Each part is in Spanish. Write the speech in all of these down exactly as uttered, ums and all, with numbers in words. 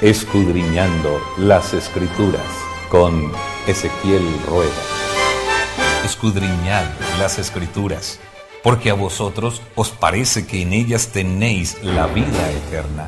Escudriñando las Escrituras con Ezequiel Rueda. Escudriñad las Escrituras, porque a vosotros os parece que en ellas tenéis la vida eterna.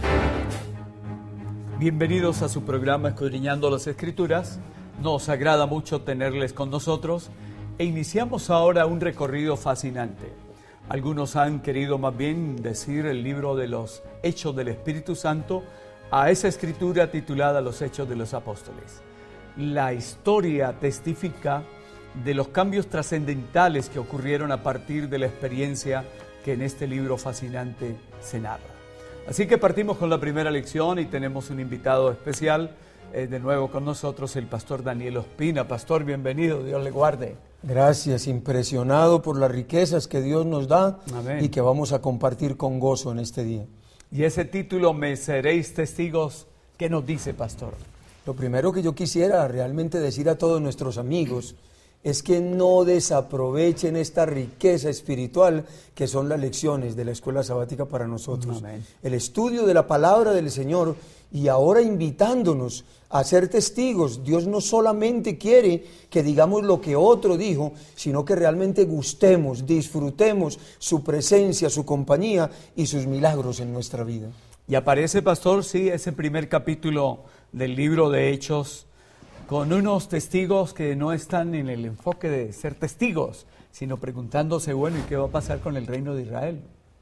Bienvenidos a su programa Escudriñando las Escrituras. Nos agrada mucho tenerles con nosotros e iniciamos ahora un recorrido fascinante. Algunos han querido más bien decir el libro de los Hechos del Espíritu Santo a esa escritura titulada Los Hechos de los Apóstoles. La historia testifica de los cambios trascendentales que ocurrieron a partir de la experiencia que en este libro fascinante se narra. Así que partimos con la primera lección y tenemos un invitado especial, eh, de nuevo con nosotros, el pastor Daniel Ospina. Pastor, bienvenido, Dios le guarde. Gracias, impresionado por las riquezas que Dios nos da. Amén. Y que vamos a compartir con gozo en este día. Y ese título, Me seréis testigos, ¿qué nos dice, pastor? Lo primero que yo quisiera realmente decir a todos nuestros amigos es que no desaprovechen esta riqueza espiritual que son las lecciones de la escuela sabática para nosotros. Amén. El estudio de la palabra del Señor y ahora invitándonos a ser testigos. Dios no solamente quiere que digamos lo que otro dijo, sino que realmente gustemos, disfrutemos su presencia, su compañía y sus milagros en nuestra vida. Y aparece, pastor, sí, ese primer capítulo del libro de Hechos, con unos testigos que no están en el enfoque de ser testigos, sino preguntándose, bueno, ¿y qué va a pasar con el reino de Israel?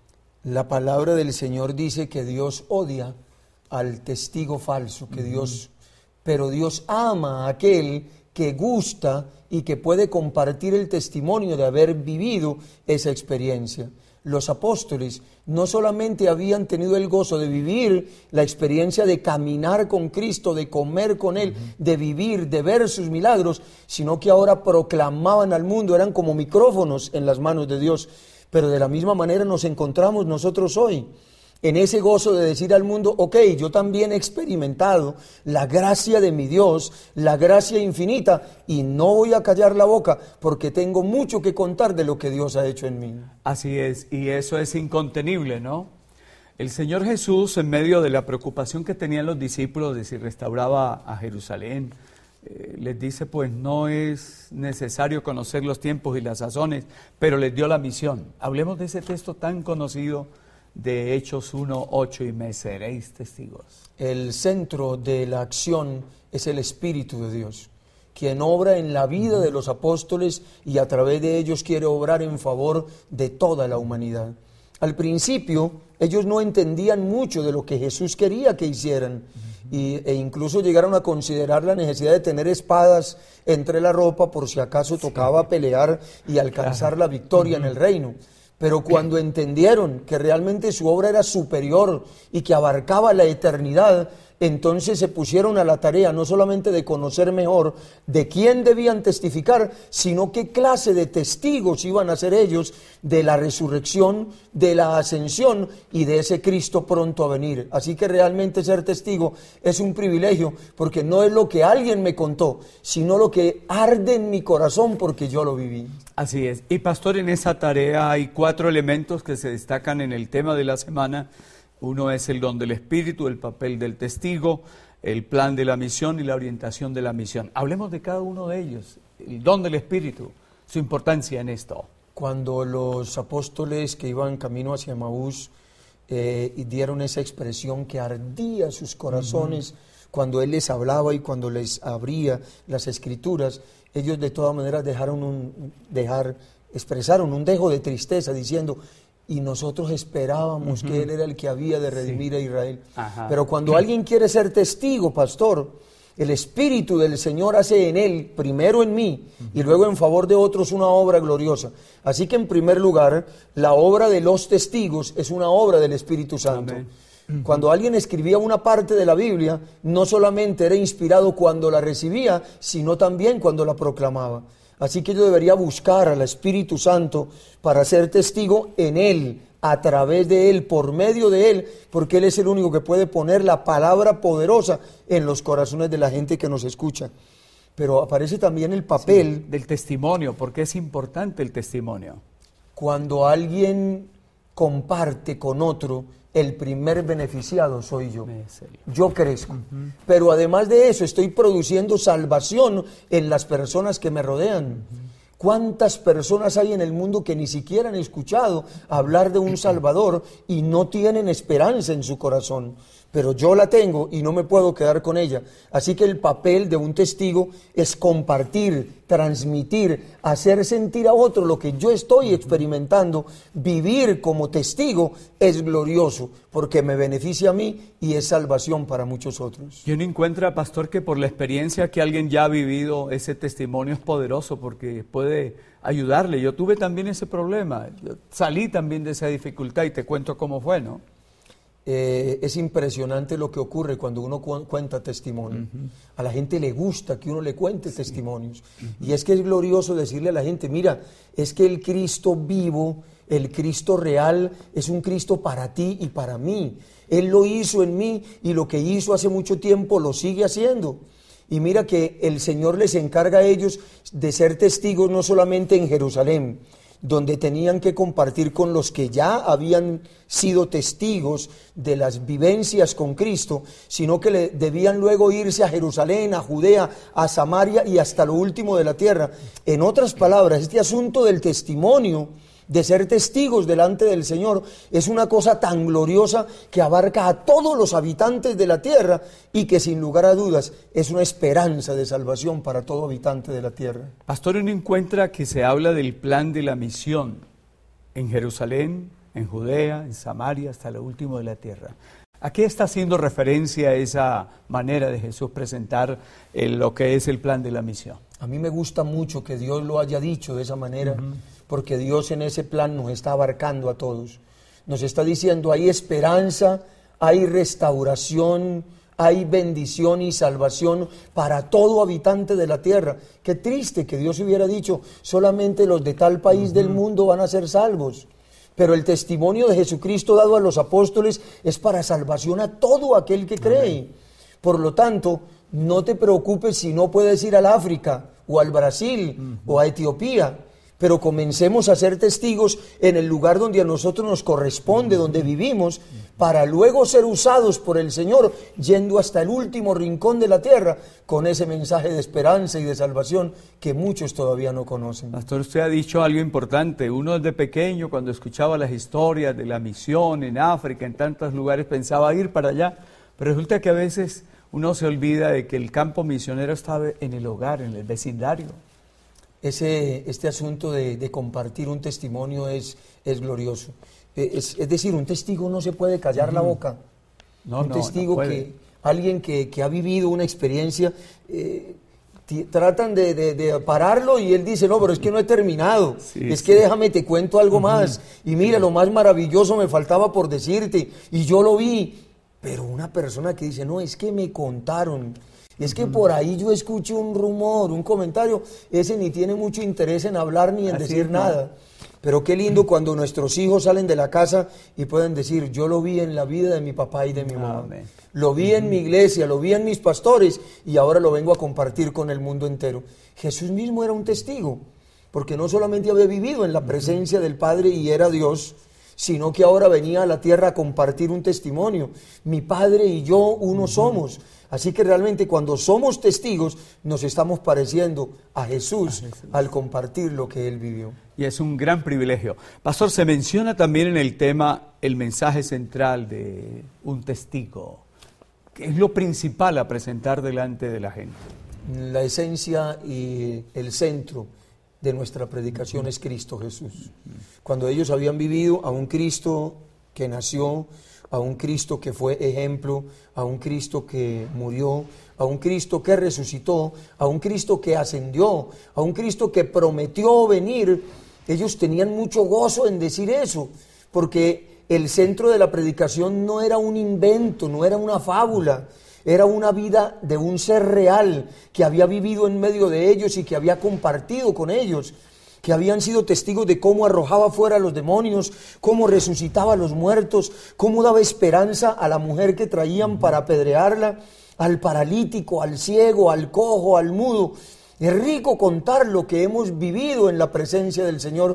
La palabra del Señor dice que Dios odia al testigo falso, que uh-huh. Dios, pero Dios ama a aquel que gusta y que puede compartir el testimonio de haber vivido esa experiencia. Los apóstoles no solamente habían tenido el gozo de vivir la experiencia de caminar con Cristo, de comer con Él, uh-huh. de vivir, de ver sus milagros, sino que ahora proclamaban al mundo, eran como micrófonos en las manos de Dios. Pero de la misma manera nos encontramos nosotros hoy, en ese gozo de decir al mundo, ok, yo también he experimentado la gracia de mi Dios, la gracia infinita, y no voy a callar la boca porque tengo mucho que contar de lo que Dios ha hecho en mí. Así es, y eso es incontenible, ¿no? El Señor Jesús, en medio de la preocupación que tenían los discípulos de si restauraba a Jerusalén, eh, les dice, pues no es necesario conocer los tiempos y las sazones, pero les dio la misión. Hablemos de ese texto tan conocido de Hechos uno, ocho, y me seréis testigos. El centro de la acción es el Espíritu de Dios, quien obra en la vida de los apóstoles y a través de ellos quiere obrar en favor de toda la humanidad. Al principio, ellos no entendían mucho de lo que Jesús quería que hicieran, y, e incluso llegaron a considerar la necesidad de tener espadas entre la ropa por si acaso tocaba pelear y alcanzar la victoria en el reino. Pero cuando entendieron que realmente su obra era superior y que abarcaba la eternidad, entonces se pusieron a la tarea no solamente de conocer mejor de quién debían testificar, sino qué clase de testigos iban a ser ellos de la resurrección, de la ascensión y de ese Cristo pronto a venir. Así que realmente ser testigo es un privilegio, porque no es lo que alguien me contó, sino lo que arde en mi corazón porque yo lo viví. Así es. Y pastor, en esa tarea hay cuatro elementos que se destacan en el tema de la semana. Uno es el don del Espíritu, el papel del testigo, el plan de la misión y la orientación de la misión. Hablemos de cada uno de ellos. El don del Espíritu, su importancia en esto. Cuando los apóstoles que iban camino hacia Emaús eh, y dieron esa expresión que ardía sus corazones, uh-huh. cuando Él les hablaba y cuando les abría las Escrituras, ellos de todas maneras dejaron un, dejar, expresaron un dejo de tristeza diciendo, y nosotros esperábamos uh-huh. que Él era el que había de redimir sí. a Israel. Ajá. Pero cuando alguien quiere ser testigo, pastor, el Espíritu del Señor hace en él, primero en mí, uh-huh. y luego en favor de otros una obra gloriosa. Así que en primer lugar, la obra de los testigos es una obra del Espíritu Santo. Uh-huh. Cuando alguien escribía una parte de la Biblia, no solamente era inspirado cuando la recibía, sino también cuando la proclamaba. Así que yo debería buscar al Espíritu Santo para ser testigo en Él, a través de Él, por medio de Él, porque Él es el único que puede poner la palabra poderosa en los corazones de la gente que nos escucha. Pero aparece también el papel sí, del testimonio, porque es importante el testimonio. Cuando alguien comparte con otro el primer beneficiado soy yo. Yo crezco. Uh-huh. Pero además de eso, estoy produciendo salvación en las personas que me rodean. Uh-huh. ¿Cuántas personas hay en el mundo que ni siquiera han escuchado hablar de un Salvador y no tienen esperanza en su corazón? Pero yo la tengo y no me puedo quedar con ella. Así que el papel de un testigo es compartir, transmitir, hacer sentir a otro lo que yo estoy experimentando. Vivir como testigo es glorioso porque me beneficia a mí y es salvación para muchos otros. Y uno encuentra, pastor, que por la experiencia que alguien ya ha vivido, ese testimonio es poderoso porque puede ayudarle. Yo tuve también ese problema, yo salí también de esa dificultad y te cuento cómo fue, ¿no? Eh, es impresionante lo que ocurre cuando uno cu- cuenta testimonio. Uh-huh. A la gente le gusta que uno le cuente sí. testimonios. Uh-huh. Y es que es glorioso decirle a la gente, mira, es que el Cristo vivo, el Cristo real, es un Cristo para ti y para mí. Él lo hizo en mí y lo que hizo hace mucho tiempo lo sigue haciendo. Y mira que el Señor les encarga a ellos de ser testigos no solamente en Jerusalén, donde tenían que compartir con los que ya habían sido testigos de las vivencias con Cristo, sino que le debían luego irse a Jerusalén, a Judea, a Samaria y hasta lo último de la tierra. En otras palabras, este asunto del testimonio, de ser testigos delante del Señor, es una cosa tan gloriosa que abarca a todos los habitantes de la tierra y que sin lugar a dudas es una esperanza de salvación para todo habitante de la tierra. Pastor, uno encuentra que se habla del plan de la misión en Jerusalén, en Judea, en Samaria, hasta lo último de la tierra. ¿A qué está haciendo referencia esa manera de Jesús presentar eh, lo que es el plan de la misión? A mí me gusta mucho que Dios lo haya dicho de esa manera, uh-huh. porque Dios en ese plan nos está abarcando a todos. Nos está diciendo, hay esperanza, hay restauración, hay bendición y salvación para todo habitante de la tierra. Qué triste que Dios hubiera dicho, solamente los de tal país uh-huh. del mundo van a ser salvos. Pero el testimonio de Jesucristo dado a los apóstoles es para salvación a todo aquel que cree. Amén. Por lo tanto, no te preocupes si no puedes ir al África o al Brasil uh-huh. o a Etiopía, pero comencemos a ser testigos en el lugar donde a nosotros nos corresponde, uh-huh. donde vivimos, para luego ser usados por el Señor, yendo hasta el último rincón de la tierra, con ese mensaje de esperanza y de salvación que muchos todavía no conocen. Pastor, usted ha dicho algo importante. Uno desde pequeño, cuando escuchaba las historias de la misión en África, en tantos lugares, pensaba ir para allá, pero resulta que a veces uno se olvida de que el campo misionero estaba en el hogar, en el vecindario. Ese, este asunto de, de compartir un testimonio es, es glorioso. Es, es decir, un testigo no se puede callar uh-huh. la boca. No, un no, testigo no que, alguien que, que ha vivido una experiencia, eh, t- tratan de, de, de pararlo y él dice, no, pero es que no he terminado. Sí, es sí. que déjame, te cuento algo uh-huh. más. Y mira, lo más maravilloso me faltaba por decirte. Y yo lo vi. Pero una persona que dice, no, es que me contaron, es que por ahí yo escuché un rumor, un comentario, ese ni tiene mucho interés en hablar ni en Así decir es, nada. ¿No? Pero qué lindo cuando nuestros hijos salen de la casa y pueden decir, yo lo vi en la vida de mi papá y de mi mamá. Amén. Lo vi en mi iglesia, lo vi en mis pastores y ahora lo vengo a compartir con el mundo entero. Jesús mismo era un testigo, porque no solamente había vivido en la presencia del Padre y era Dios, sino que ahora venía a la tierra a compartir un testimonio. Mi Padre y yo uno somos. Así que realmente cuando somos testigos nos estamos pareciendo a Jesús, a Jesús al compartir lo que Él vivió. Y es un gran privilegio. Pastor, se menciona también en el tema el mensaje central de un testigo. ¿Qué es lo principal a presentar delante de la gente? La esencia y el centro de nuestra predicación es Cristo Jesús. Cuando ellos habían vivido a un Cristo que nació, a un Cristo que fue ejemplo, a un Cristo que murió, a un Cristo que resucitó, a un Cristo que ascendió, a un Cristo que prometió venir, ellos tenían mucho gozo en decir eso, porque el centro de la predicación no era un invento, no era una fábula, era una vida de un ser real que había vivido en medio de ellos y que había compartido con ellos, que habían sido testigos de cómo arrojaba fuera a los demonios, cómo resucitaba a los muertos, cómo daba esperanza a la mujer que traían para apedrearla, al paralítico, al ciego, al cojo, al mudo. Es rico contar lo que hemos vivido en la presencia del Señor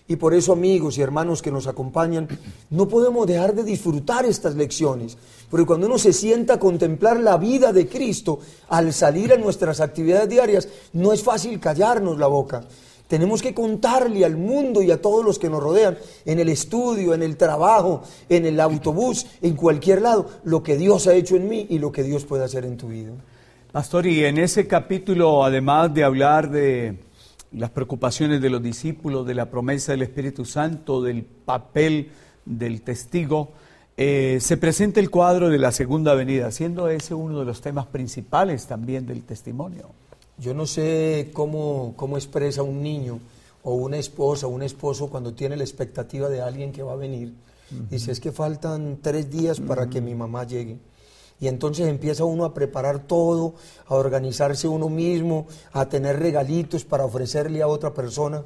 Y por eso, amigos y hermanos que nos acompañan, no podemos dejar de disfrutar estas lecciones, porque cuando uno se sienta a contemplar la vida de Cristo, al salir a nuestras actividades diarias, no es fácil callarnos la boca. Tenemos que contarle al mundo y a todos los que nos rodean, en el estudio, en el trabajo, en el autobús, en cualquier lado, lo que Dios ha hecho en mí y lo que Dios puede hacer en tu vida. Pastor, y en ese capítulo, además de hablar de las preocupaciones de los discípulos, de la promesa del Espíritu Santo, del papel del testigo, eh, se presenta el cuadro de la segunda venida, siendo ese uno de los temas principales también del testimonio. Yo no sé cómo, cómo expresa un niño o una esposa o un esposo cuando tiene la expectativa de alguien que va a venir. Uh-huh. Dice, es que faltan tres días para uh-huh. que mi mamá llegue. Y entonces empieza uno a preparar todo, a organizarse uno mismo, a tener regalitos para ofrecerle a otra persona.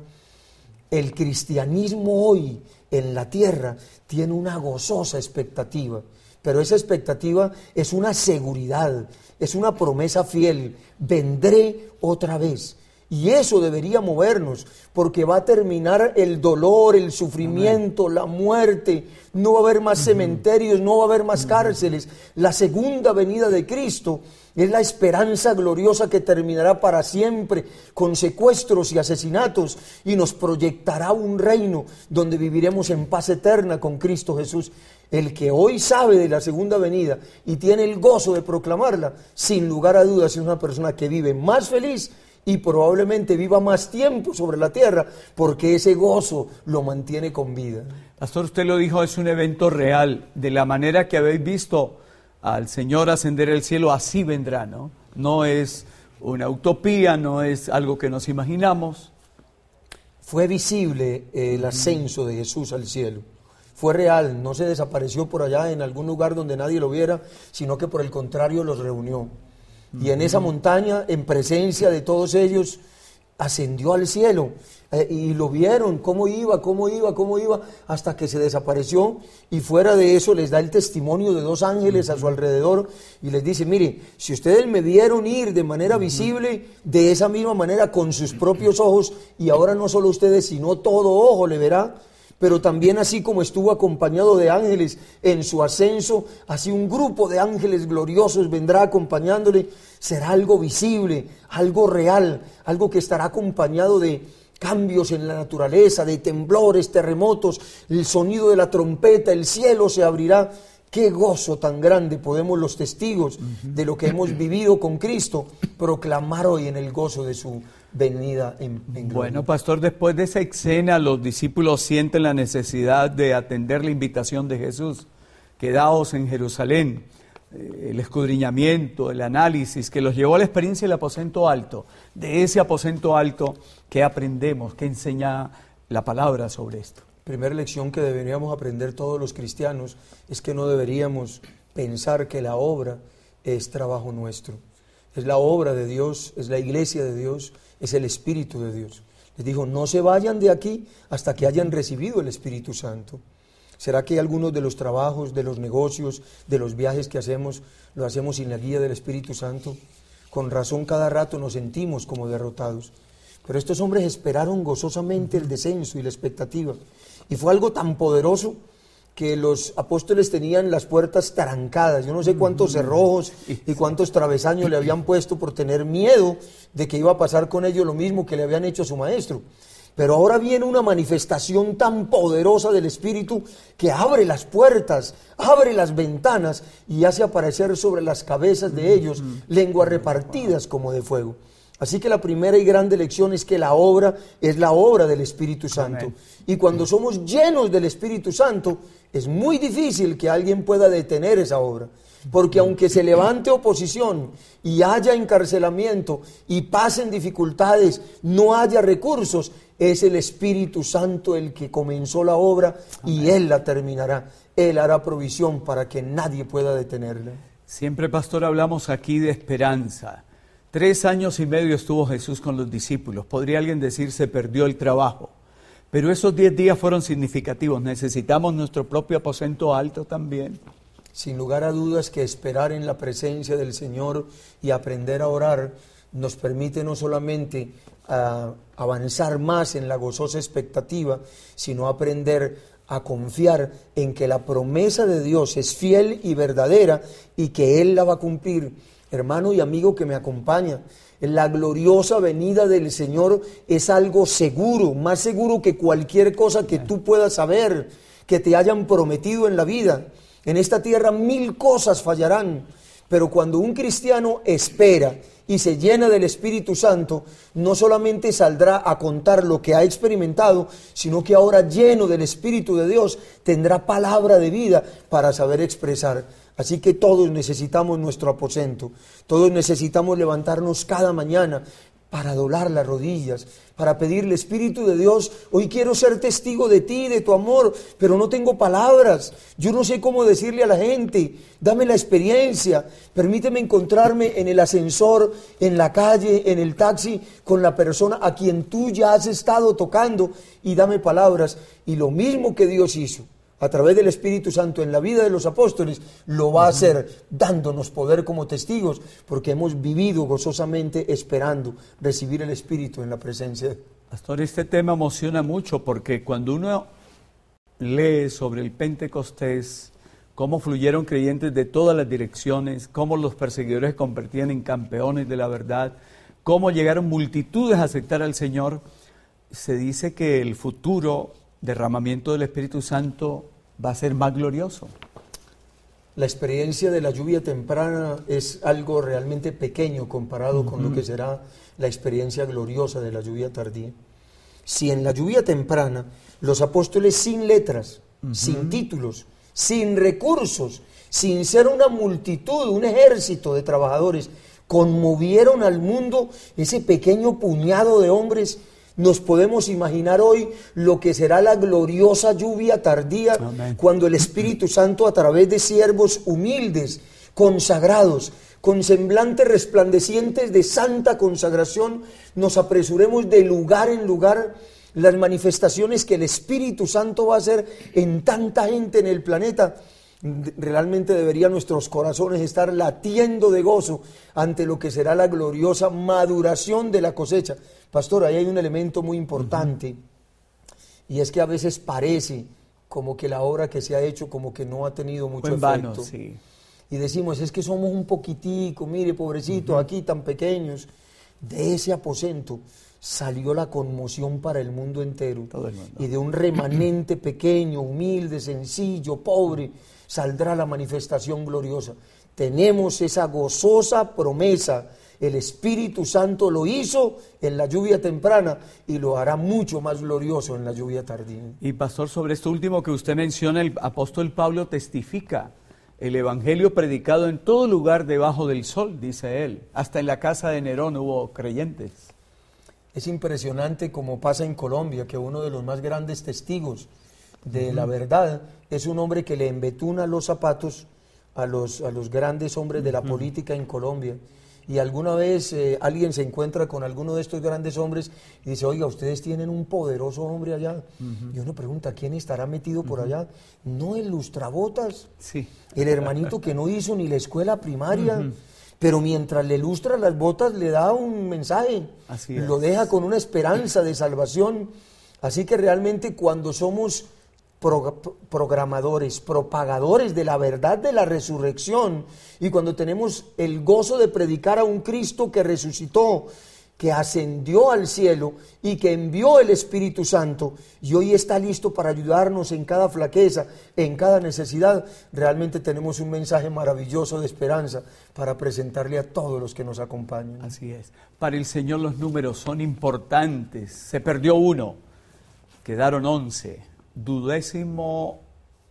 El cristianismo hoy en la tierra tiene una gozosa expectativa, pero esa expectativa es una seguridad, es una promesa fiel: vendré otra vez. Y eso debería movernos, porque va a terminar el dolor, el sufrimiento, Amén. La muerte, no va a haber más uh-huh. cementerios, no va a haber más uh-huh. cárceles. La segunda venida de Cristo es la esperanza gloriosa que terminará para siempre con secuestros y asesinatos y nos proyectará un reino donde viviremos en paz eterna con Cristo Jesús. El que hoy sabe de la segunda venida y tiene el gozo de proclamarla, sin lugar a dudas es una persona que vive más feliz y probablemente viva más tiempo sobre la tierra, porque ese gozo lo mantiene con vida. Pastor, usted lo dijo, es un evento real. De la manera que habéis visto al Señor ascender al cielo, así vendrá, ¿no? No es una utopía, no es algo que nos imaginamos. Fue visible eh, el ascenso de Jesús al cielo. Fue real, no se desapareció por allá en algún lugar donde nadie lo viera, sino que por el contrario los reunió. Y en esa montaña, en presencia de todos ellos, ascendió al cielo. Eh, y lo vieron, cómo iba, cómo iba, cómo iba, hasta que se desapareció. Y fuera de eso les da el testimonio de dos ángeles a su alrededor y les dice, mire, si ustedes me vieron ir de manera visible, de esa misma manera con sus propios ojos, y ahora no solo ustedes, sino todo ojo le verá. Pero también así como estuvo acompañado de ángeles en su ascenso, así un grupo de ángeles gloriosos vendrá acompañándole. Será algo visible, algo real, algo que estará acompañado de cambios en la naturaleza, de temblores, terremotos, el sonido de la trompeta, el cielo se abrirá. Qué gozo tan grande podemos los testigos uh-huh. de lo que hemos vivido con Cristo proclamar hoy en el gozo de su venida en, en Bueno, pastor, después de esa escena los discípulos sienten la necesidad de atender la invitación de Jesús. Quedaos en Jerusalén. Eh, el escudriñamiento, el análisis que los llevó a la experiencia del aposento alto. De ese aposento alto, ¿qué aprendemos? ¿Qué enseña la palabra sobre esto? Primera lección que deberíamos aprender todos los cristianos es que no deberíamos pensar que la obra es trabajo nuestro. Es la obra de Dios, es la iglesia de Dios, es el Espíritu de Dios. Les dijo, no se vayan de aquí hasta que hayan recibido el Espíritu Santo. ¿Será que algunos de los trabajos, de los negocios, de los viajes que hacemos, lo hacemos sin la guía del Espíritu Santo? Con razón cada rato nos sentimos como derrotados. Pero estos hombres esperaron gozosamente el descenso y la expectativa. Y fue algo tan poderoso que los apóstoles tenían las puertas trancadas. Yo no sé cuántos cerrojos y cuántos travesaños le habían puesto por tener miedo de que iba a pasar con ellos lo mismo que le habían hecho a su maestro. Pero ahora viene una manifestación tan poderosa del Espíritu que abre las puertas, abre las ventanas y hace aparecer sobre las cabezas de ellos lenguas repartidas como de fuego. Así que la primera y grande lección es que la obra es la obra del Espíritu Santo. Amén. Y cuando somos llenos del Espíritu Santo, es muy difícil que alguien pueda detener esa obra. Porque aunque se levante oposición y haya encarcelamiento y pasen dificultades, no haya recursos, es el Espíritu Santo el que comenzó la obra y Amén. Él la terminará. Él hará provisión para que nadie pueda detenerla. Siempre, pastor, hablamos aquí de esperanza. Tres años y medio estuvo Jesús con los discípulos. Podría alguien decir se perdió el trabajo. Pero esos diez días fueron significativos. Necesitamos nuestro propio aposento alto también. Sin lugar a dudas que esperar en la presencia del Señor y aprender a orar nos permite no solamente uh, avanzar más en la gozosa expectativa, sino aprender a confiar en que la promesa de Dios es fiel y verdadera y que Él la va a cumplir. Hermano y amigo que me acompaña, la gloriosa venida del Señor es algo seguro, más seguro que cualquier cosa que tú puedas saber, que te hayan prometido en la vida. En esta tierra mil cosas fallarán, pero cuando un cristiano espera y se llena del Espíritu Santo, no solamente saldrá a contar lo que ha experimentado, sino que ahora lleno del Espíritu de Dios tendrá palabra de vida para saber expresar. Así que todos necesitamos nuestro aposento, todos necesitamos levantarnos cada mañana para doblar las rodillas, para pedirle, Espíritu de Dios, hoy quiero ser testigo de ti, de tu amor, pero no tengo palabras, yo no sé cómo decirle a la gente, dame la experiencia, permíteme encontrarme en el ascensor, en la calle, en el taxi, con la persona a quien tú ya has estado tocando y dame palabras. Y lo mismo que Dios hizo a través del Espíritu Santo en la vida de los apóstoles, lo va a hacer dándonos poder como testigos, porque hemos vivido gozosamente esperando recibir el Espíritu en la presencia. Pastor, este tema emociona mucho porque cuando uno lee sobre el Pentecostés, cómo fluyeron creyentes de todas las direcciones, cómo los perseguidores se convertían en campeones de la verdad, cómo llegaron multitudes a aceptar al Señor, se dice que el futuro derramamiento del Espíritu Santo va a ser más glorioso. La experiencia de la lluvia temprana es algo realmente pequeño comparado uh-huh. con lo que será la experiencia gloriosa de la lluvia tardía. Si en la lluvia temprana los apóstoles sin letras, uh-huh. sin títulos, sin recursos, sin ser una multitud, un ejército de trabajadores, conmovieron al mundo, ese pequeño puñado de hombres, nos podemos imaginar hoy lo que será la gloriosa lluvia tardía. Amén. Cuando el Espíritu Santo a través de siervos humildes, consagrados, con semblantes resplandecientes de santa consagración, nos apresuremos de lugar en lugar. Las manifestaciones que el Espíritu Santo va a hacer en tanta gente en el planeta, realmente deberían nuestros corazones estar latiendo de gozo ante lo que será la gloriosa maduración de la cosecha. Pastor, ahí hay un elemento muy importante, uh-huh. y es que a veces parece como que la obra que se ha hecho como que no ha tenido mucho efecto. Vano, sí. Y decimos, es que somos un poquitico, mire, pobrecito, uh-huh. aquí tan pequeños. De ese aposento salió la conmoción para el mundo entero. Todo el mundo. Y de un remanente pequeño, humilde, sencillo, pobre, saldrá la manifestación gloriosa. Tenemos esa gozosa promesa. El Espíritu Santo lo hizo en la lluvia temprana y lo hará mucho más glorioso en la lluvia tardía. Y pastor, sobre esto último que usted menciona, el apóstol Pablo testifica el evangelio predicado en todo lugar debajo del sol, dice él. Hasta en la casa de Nerón hubo creyentes. Es impresionante como pasa en Colombia, que uno de los más grandes testigos de uh-huh. la verdad es un hombre que le embetuna los zapatos a los, a los grandes hombres de la uh-huh. política en Colombia. Y alguna vez eh, alguien se encuentra con alguno de estos grandes hombres y dice, oiga, ustedes tienen un poderoso hombre allá. Uh-huh. Y uno pregunta, ¿quién estará metido uh-huh. por allá? No, el lustrabotas, sí. el hermanito que no hizo ni la escuela primaria, uh-huh. pero mientras le lustra las botas le da un mensaje, Así es. Lo deja con una esperanza de salvación. Así que realmente cuando somos Pro, programadores, propagadores de la verdad de la resurrección, y cuando tenemos el gozo de predicar a un Cristo que resucitó, que ascendió al cielo y que envió el Espíritu Santo y hoy está listo para ayudarnos en cada flaqueza, en cada necesidad, realmente tenemos un mensaje maravilloso de esperanza para presentarle a todos los que nos acompañan. Así es. Para el Señor los números son importantes. Se perdió uno, quedaron once. Dudécimo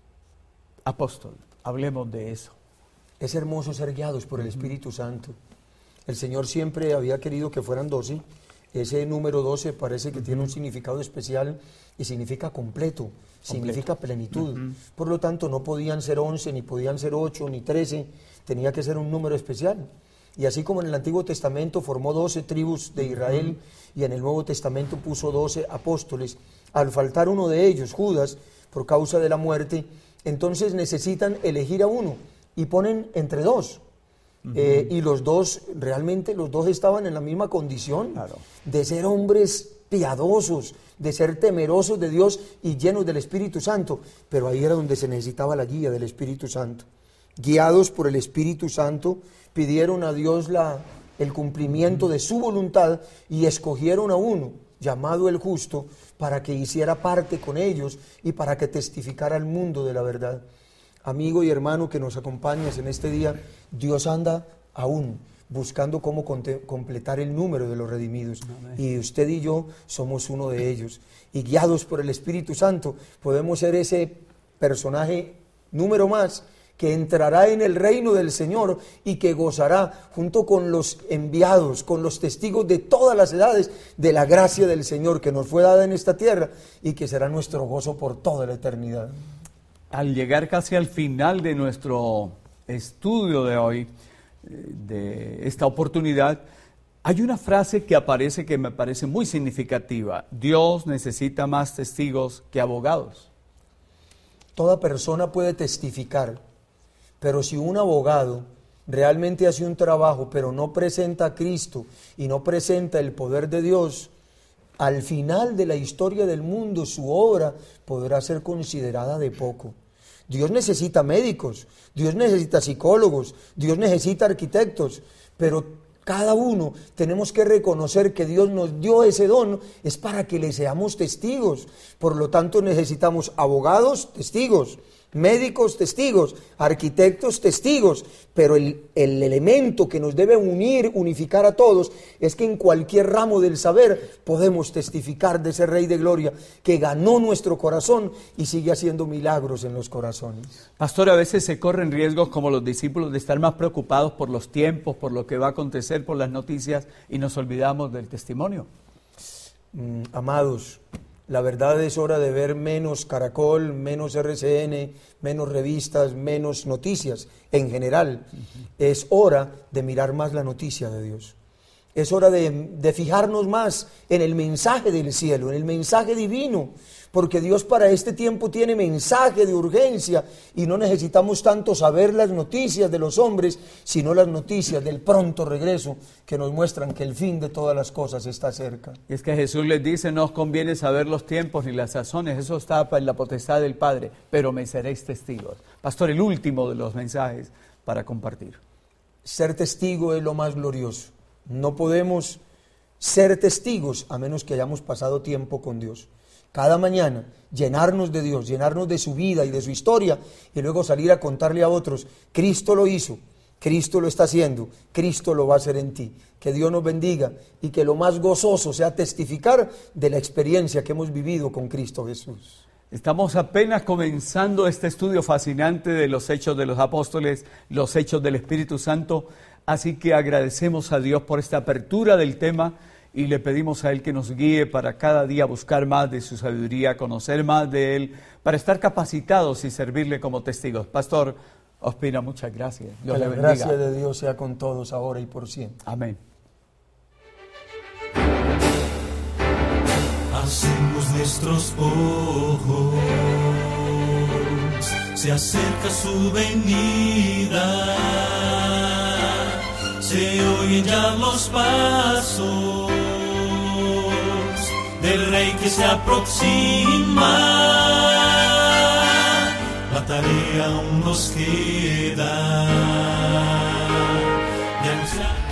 apóstol, hablemos de eso. Es hermoso ser guiados por el Espíritu Santo. El Señor siempre había querido que fueran doce. Ese número doce parece que uh-huh. tiene un significado especial y significa completo, completo. significa plenitud. Uh-huh. Por lo tanto, no podían ser once, ni podían ser ocho, ni trece, tenía que ser un número especial. Y así como en el Antiguo Testamento formó doce tribus de Israel uh-huh. y en el Nuevo Testamento puso doce apóstoles, al faltar uno de ellos, Judas, por causa de la muerte, entonces necesitan elegir a uno y ponen entre dos. Uh-huh. eh, y los dos, realmente los dos estaban en la misma condición, claro, de ser hombres piadosos, de ser temerosos de Dios y llenos del Espíritu Santo, pero ahí era donde se necesitaba la guía del Espíritu Santo. Guiados por el Espíritu Santo, pidieron a Dios la, el cumplimiento de su voluntad y escogieron a uno, llamado el Justo, para que hiciera parte con ellos y para que testificara al mundo de la verdad. Amigo y hermano que nos acompañas en este día, Dios anda aún buscando cómo conte- completar el número de los redimidos. Amén. Y usted y yo somos uno de ellos. Y guiados por el Espíritu Santo podemos ser ese personaje número más que entrará en el reino del Señor y que gozará junto con los enviados, con los testigos de todas las edades de la gracia del Señor que nos fue dada en esta tierra y que será nuestro gozo por toda la eternidad. Al llegar casi al final de nuestro estudio de hoy, de esta oportunidad, hay una frase que aparece que me parece muy significativa. Dios necesita más testigos que abogados. Toda persona puede testificar, pero si un abogado realmente hace un trabajo, pero no presenta a Cristo y no presenta el poder de Dios, al final de la historia del mundo su obra podrá ser considerada de poco. Dios necesita médicos, Dios necesita psicólogos, Dios necesita arquitectos, pero cada uno tenemos que reconocer que Dios nos dio ese don, es para que le seamos testigos. Por lo tanto necesitamos abogados, testigos, médicos, testigos, arquitectos, testigos, pero el, el elemento que nos debe unir, unificar a todos, es que en cualquier ramo del saber podemos testificar de ese Rey de Gloria que ganó nuestro corazón y sigue haciendo milagros en los corazones. Pastor, a veces se corren riesgos como los discípulos de estar más preocupados por los tiempos, por lo que va a acontecer, por las noticias y nos olvidamos del testimonio. Mm, amados, la verdad es hora de ver menos Caracol, menos R C N, menos revistas, menos noticias en general. Uh-huh. Es hora de mirar más la noticia de Dios. Es hora de, de fijarnos más en el mensaje del cielo, en el mensaje divino, porque Dios para este tiempo tiene mensaje de urgencia y no necesitamos tanto saber las noticias de los hombres, sino las noticias del pronto regreso que nos muestran que el fin de todas las cosas está cerca. Y es que Jesús les dice, no os conviene saber los tiempos ni las sazones, eso está en la potestad del Padre, pero me seréis testigos. Pastor, el último de los mensajes para compartir. Ser testigo es lo más glorioso. No podemos ser testigos a menos que hayamos pasado tiempo con Dios. Cada mañana llenarnos de Dios, llenarnos de su vida y de su historia y luego salir a contarle a otros, Cristo lo hizo, Cristo lo está haciendo, Cristo lo va a hacer en ti. Que Dios nos bendiga y que lo más gozoso sea testificar de la experiencia que hemos vivido con Cristo Jesús. Estamos apenas comenzando este estudio fascinante de los Hechos de los Apóstoles, los Hechos del Espíritu Santo, así que agradecemos a Dios por esta apertura del tema y le pedimos a Él que nos guíe para cada día buscar más de su sabiduría, conocer más de Él, para estar capacitados y servirle como testigos. Pastor Ospina, muchas gracias. Dios que le la bendiga. Gracia de Dios sea con todos ahora y por siempre. Amén. Hacemos nuestros ojos, se acerca su venida, se oyen ya los pasos del Rey que se aproxima. La tarea aún nos queda de anunciar.